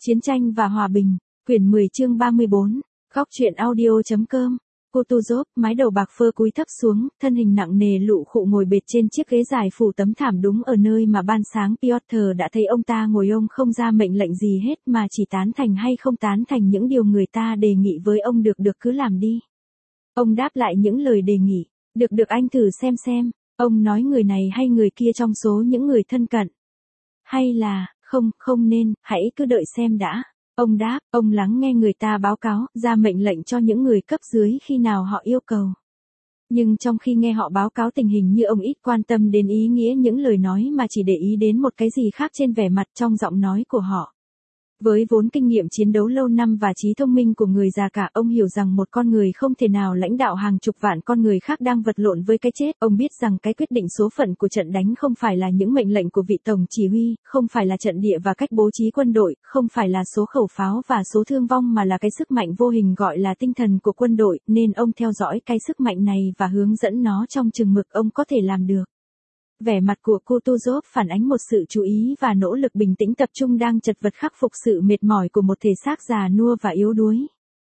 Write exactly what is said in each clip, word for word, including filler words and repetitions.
Chiến tranh và hòa bình, quyển mười chương ba mươi bốn, góc truyện audio.com. Kutuzov, mái đầu bạc phơ cúi thấp xuống, thân hình nặng nề lụ khụ ngồi bệt trên chiếc ghế dài phủ tấm thảm đúng ở nơi mà ban sáng Piotr đã thấy ông ta ngồi. Ông không ra mệnh lệnh gì hết mà chỉ tán thành hay không tán thành những điều người ta đề nghị với ông. Được được cứ làm đi. Ông đáp lại những lời đề nghị. Được được anh thử xem xem. Ông nói người này hay người kia trong số những người thân cận. Hay là, không, không nên, hãy cứ đợi xem đã. Ông đáp, ông lắng nghe người ta báo cáo, ra mệnh lệnh cho những người cấp dưới khi nào họ yêu cầu. Nhưng trong khi nghe họ báo cáo tình hình như ông ít quan tâm đến ý nghĩa những lời nói mà chỉ để ý đến một cái gì khác trên vẻ mặt trong giọng nói của họ. Với vốn kinh nghiệm chiến đấu lâu năm và trí thông minh của người già cả, ông hiểu rằng một con người không thể nào lãnh đạo hàng chục vạn con người khác đang vật lộn với cái chết. Ông biết rằng cái quyết định số phận của trận đánh không phải là những mệnh lệnh của vị tổng chỉ huy, không phải là trận địa và cách bố trí quân đội, không phải là số khẩu pháo và số thương vong mà là cái sức mạnh vô hình gọi là tinh thần của quân đội, nên ông theo dõi cái sức mạnh này và hướng dẫn nó trong chừng mực ông có thể làm được. Vẻ mặt của Kutuzov phản ánh một sự chú ý và nỗ lực bình tĩnh tập trung đang chật vật khắc phục sự mệt mỏi của một thể xác già nua và yếu đuối.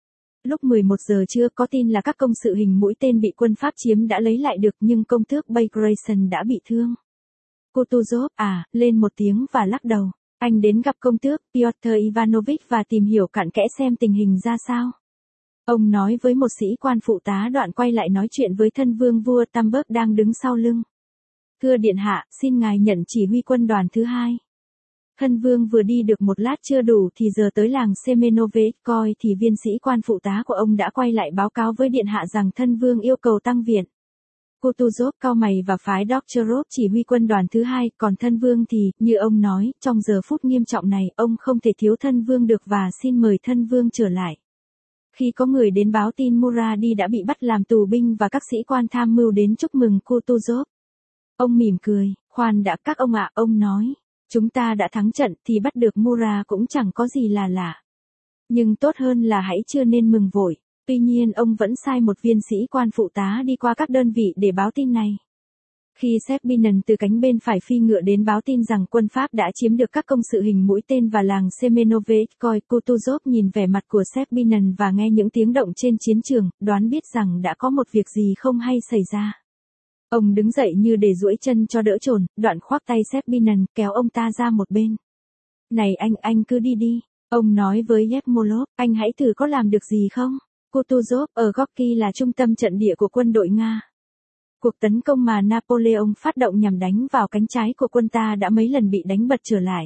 Lúc mười một giờ trưa có tin là các công sự hình mũi tên bị quân Pháp chiếm đã lấy lại được nhưng công tước Bagration đã bị thương. Kutuzov à, lên một tiếng và lắc đầu. Anh đến gặp công tước Piotr Ivanovich và tìm hiểu cặn kẽ xem tình hình ra sao. Ông nói với một sĩ quan phụ tá, đoạn quay lại nói chuyện với thân vương vua Tamberg đang đứng sau lưng. Thưa điện hạ, xin ngài nhận chỉ huy quân đoàn thứ hai. Thân vương vừa đi được một lát chưa đủ thì giờ tới làng Semenove coi thì viên sĩ quan phụ tá của ông đã quay lại báo cáo với điện hạ rằng thân vương yêu cầu tăng viện. Kutuzov cau mày và phái Doktorov chỉ huy quân đoàn thứ hai, còn thân vương thì, như ông nói, trong giờ phút nghiêm trọng này, ông không thể thiếu thân vương được và xin mời thân vương trở lại. Khi có người đến báo tin Muradi đã bị bắt làm tù binh và các sĩ quan tham mưu đến chúc mừng Kutuzov. Ông mỉm cười, khoan đã các ông ạ, ông nói, chúng ta đã thắng trận thì bắt được Mura cũng chẳng có gì là lạ. Nhưng tốt hơn là hãy chưa nên mừng vội. Tuy nhiên ông vẫn sai một viên sĩ quan phụ tá đi qua các đơn vị để báo tin này. Khi Serbinen từ cánh bên phải phi ngựa đến báo tin rằng quân Pháp đã chiếm được các công sự hình mũi tên và làng Semenove, coi Kutuzov nhìn vẻ mặt của Serbinen và nghe những tiếng động trên chiến trường, đoán biết rằng đã có một việc gì không hay xảy ra. Ông đứng dậy như để duỗi chân cho đỡ chồn, đoạn khoác tay Serbinen, kéo ông ta ra một bên. Này anh, anh cứ đi đi. Ông nói với Yermolov, anh hãy thử có làm được gì không? Kutuzov, ở Gorky là trung tâm trận địa của quân đội Nga. Cuộc tấn công mà Napoleon phát động nhằm đánh vào cánh trái của quân ta đã mấy lần bị đánh bật trở lại.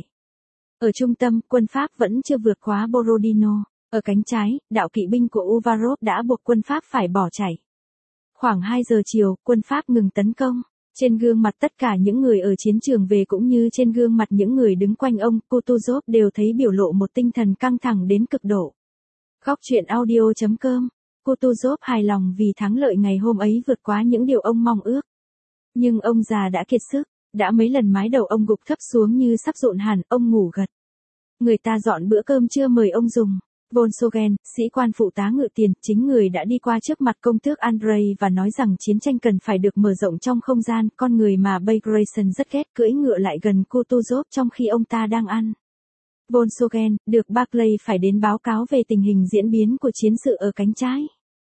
Ở trung tâm, quân Pháp vẫn chưa vượt quá Borodino. Ở cánh trái, đạo kỵ binh của Uvarov đã buộc quân Pháp phải bỏ chạy. Khoảng hai giờ chiều, quân Pháp ngừng tấn công. Trên gương mặt tất cả những người ở chiến trường về cũng như trên gương mặt những người đứng quanh ông, Kutuzov đều thấy biểu lộ một tinh thần căng thẳng đến cực độ. Góc truyện audio.com. Kutuzov hài lòng vì thắng lợi ngày hôm ấy vượt quá những điều ông mong ước. Nhưng ông già đã kiệt sức, đã mấy lần mái đầu ông gục thấp xuống như sắp rụng hẳn, ông ngủ gật. Người ta dọn bữa cơm trưa mời ông dùng. Volsogen, sĩ quan phụ tá ngự tiền, chính người đã đi qua trước mặt công tước Andrei và nói rằng chiến tranh cần phải được mở rộng trong không gian, con người mà Bagration rất ghét cưỡi ngựa lại gần Kutuzov trong khi ông ta đang ăn. Volsogen, được Barclay phải đến báo cáo về tình hình diễn biến của chiến sự ở cánh trái.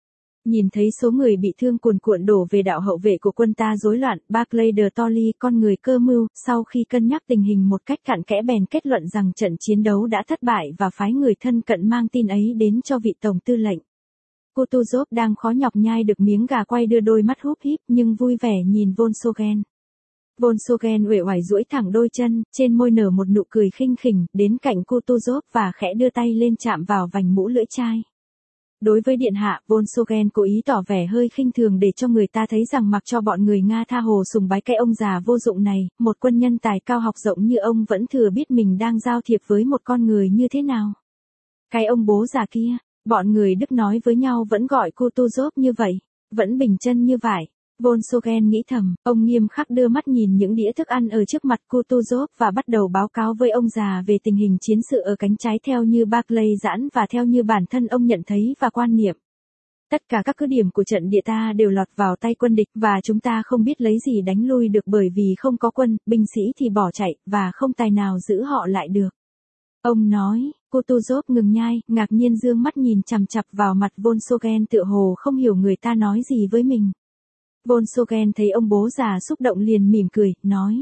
Nhìn thấy số người bị thương cuồn cuộn đổ về đạo hậu vệ của quân ta rối loạn, Barclay de Tolly, con người cơ mưu, sau khi cân nhắc tình hình một cách cặn kẽ bèn kết luận rằng trận chiến đấu đã thất bại và phái người thân cận mang tin ấy đến cho vị tổng tư lệnh. Kutuzov đang khó nhọc nhai được miếng gà quay đưa đôi mắt húp híp nhưng vui vẻ nhìn Volsogen. Volsogen uể oải duỗi thẳng đôi chân, trên môi nở một nụ cười khinh khỉnh, đến cạnh Kutuzov và khẽ đưa tay lên chạm vào vành mũ lưỡi chai. Đối với điện hạ, Volsogen cố ý tỏ vẻ hơi khinh thường để cho người ta thấy rằng mặc cho bọn người Nga tha hồ sùng bái cái ông già vô dụng này, một quân nhân tài cao học rộng như ông vẫn thừa biết mình đang giao thiệp với một con người như thế nào. Cái ông bố già kia, bọn người Đức nói với nhau vẫn gọi Kutuzov như vậy, vẫn bình chân như vải. Volsogen nghĩ thầm, ông nghiêm khắc đưa mắt nhìn những đĩa thức ăn ở trước mặt Kutuzov và bắt đầu báo cáo với ông già về tình hình chiến sự ở cánh trái theo như Barclay giãn và theo như bản thân ông nhận thấy và quan niệm. Tất cả các cứ điểm của trận địa ta đều lọt vào tay quân địch và chúng ta không biết lấy gì đánh lui được bởi vì không có quân, binh sĩ thì bỏ chạy và không tài nào giữ họ lại được. Ông nói, Kutuzov ngừng nhai, ngạc nhiên dương mắt nhìn chằm chằm vào mặt Volkswagen tựa hồ không hiểu người ta nói gì với mình. Volkswagen thấy ông bố già xúc động liền mỉm cười, nói.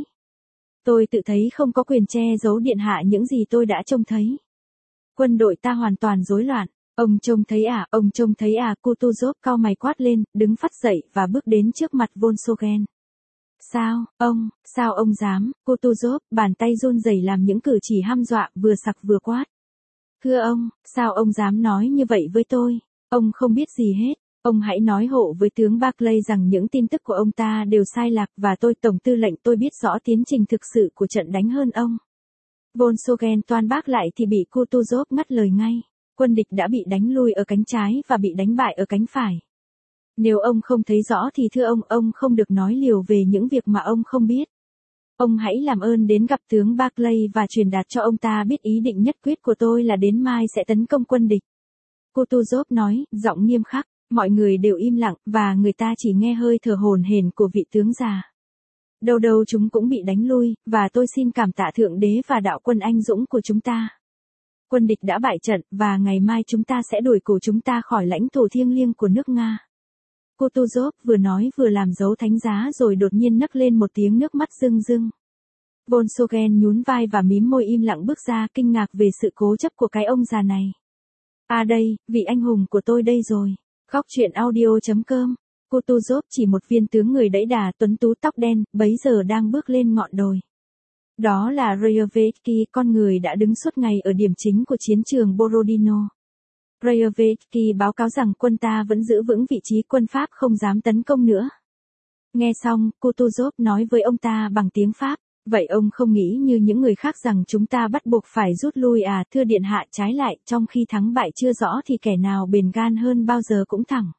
Tôi tự thấy không có quyền che giấu điện hạ những gì tôi đã trông thấy. Quân đội ta hoàn toàn rối loạn. Ông trông thấy à, ông trông thấy à, Kutuzov cau mày quát lên, đứng phắt dậy và bước đến trước mặt Volkswagen. Sao, ông, sao ông dám, Kutuzov, bàn tay run rẩy làm những cử chỉ hăm dọa, vừa sặc vừa quát. Thưa ông, sao ông dám nói như vậy với tôi? Ông không biết gì hết. Ông hãy nói hộ với tướng Barclay rằng những tin tức của ông ta đều sai lạc và tôi tổng tư lệnh tôi biết rõ tiến trình thực sự của trận đánh hơn ông. Volkswagen toan bác lại thì bị Kutuzov ngắt lời ngay. Quân địch đã bị đánh lui ở cánh trái và bị đánh bại ở cánh phải. Nếu ông không thấy rõ thì thưa ông, ông không được nói liều về những việc mà ông không biết. Ông hãy làm ơn đến gặp tướng Barclay và truyền đạt cho ông ta biết ý định nhất quyết của tôi là đến mai sẽ tấn công quân địch. Kutuzov nói, giọng nghiêm khắc, mọi người đều im lặng và người ta chỉ nghe hơi thở hổn hển của vị tướng già. Đâu đâu chúng cũng bị đánh lui, và tôi xin cảm tạ Thượng Đế và đạo quân anh dũng của chúng ta. Quân địch đã bại trận và ngày mai chúng ta sẽ đuổi cổ chúng ta khỏi lãnh thổ thiêng liêng của nước Nga. Kutuzov vừa nói vừa làm dấu thánh giá rồi đột nhiên nấc lên một tiếng nước mắt rưng rưng. Volkswagen nhún vai và mím môi im lặng bước ra kinh ngạc về sự cố chấp của cái ông già này. À đây, vị anh hùng của tôi đây rồi. Góc truyện audio chấm com. Kutuzov chỉ một viên tướng người đẫy đà tuấn tú tóc đen, bấy giờ đang bước lên ngọn đồi. Đó là Raevetsky, con người đã đứng suốt ngày ở điểm chính của chiến trường Borodino. Raevetsky báo cáo rằng quân ta vẫn giữ vững vị trí, quân Pháp không dám tấn công nữa. Nghe xong, Kutuzov nói với ông ta bằng tiếng Pháp, vậy ông không nghĩ như những người khác rằng chúng ta bắt buộc phải rút lui à? Thưa điện hạ, trái lại, trong khi thắng bại chưa rõ thì kẻ nào bền gan hơn bao giờ cũng thẳng.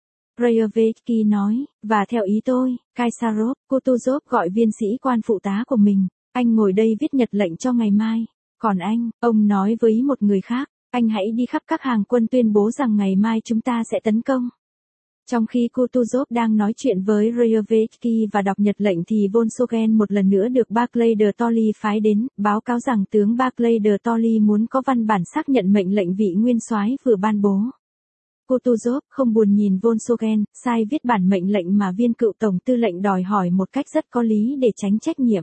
Raevetsky nói, và theo ý tôi, Kaysarov, Kutuzov gọi viên sĩ quan phụ tá của mình, anh ngồi đây viết nhật lệnh cho ngày mai. Còn anh, ông nói với một người khác, anh hãy đi khắp các hàng quân tuyên bố rằng ngày mai chúng ta sẽ tấn công. Trong khi Kutuzov đang nói chuyện với Raevetsky và đọc nhật lệnh thì Volkswagen một lần nữa được Barclay de Tolly phái đến, báo cáo rằng tướng Barclay de Tolly muốn có văn bản xác nhận mệnh lệnh vị nguyên soái vừa ban bố. Kutuzov không buồn nhìn Volkswagen, sai viết bản mệnh lệnh mà viên cựu tổng tư lệnh đòi hỏi một cách rất có lý để tránh trách nhiệm.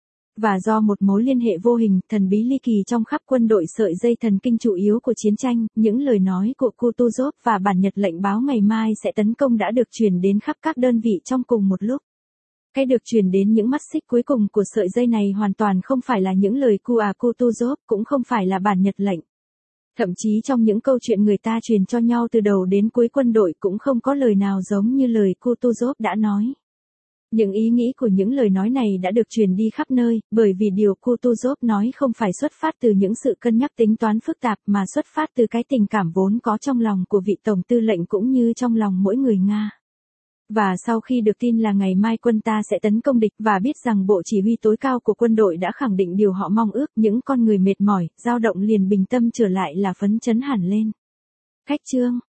Và do một mối liên hệ vô hình, thần bí ly kỳ trong khắp quân đội, sợi dây thần kinh chủ yếu của chiến tranh, những lời nói của Kutuzov và bản nhật lệnh báo ngày mai sẽ tấn công đã được truyền đến khắp các đơn vị trong cùng một lúc. Cái được truyền đến những mắt xích cuối cùng của sợi dây này hoàn toàn không phải là những lời của Kutuzov, cũng không phải là bản nhật lệnh. Thậm chí trong những câu chuyện người ta truyền cho nhau từ đầu đến cuối quân đội cũng không có lời nào giống như lời Kutuzov đã nói. Những ý nghĩ của những lời nói này đã được truyền đi khắp nơi, bởi vì điều Kutuzov nói không phải xuất phát từ những sự cân nhắc tính toán phức tạp mà xuất phát từ cái tình cảm vốn có trong lòng của vị tổng tư lệnh cũng như trong lòng mỗi người Nga. Và sau khi được tin là ngày mai quân ta sẽ tấn công địch và biết rằng bộ chỉ huy tối cao của quân đội đã khẳng định điều họ mong ước, những con người mệt mỏi, dao động liền bình tâm trở lại là phấn chấn hẳn lên. Khách chương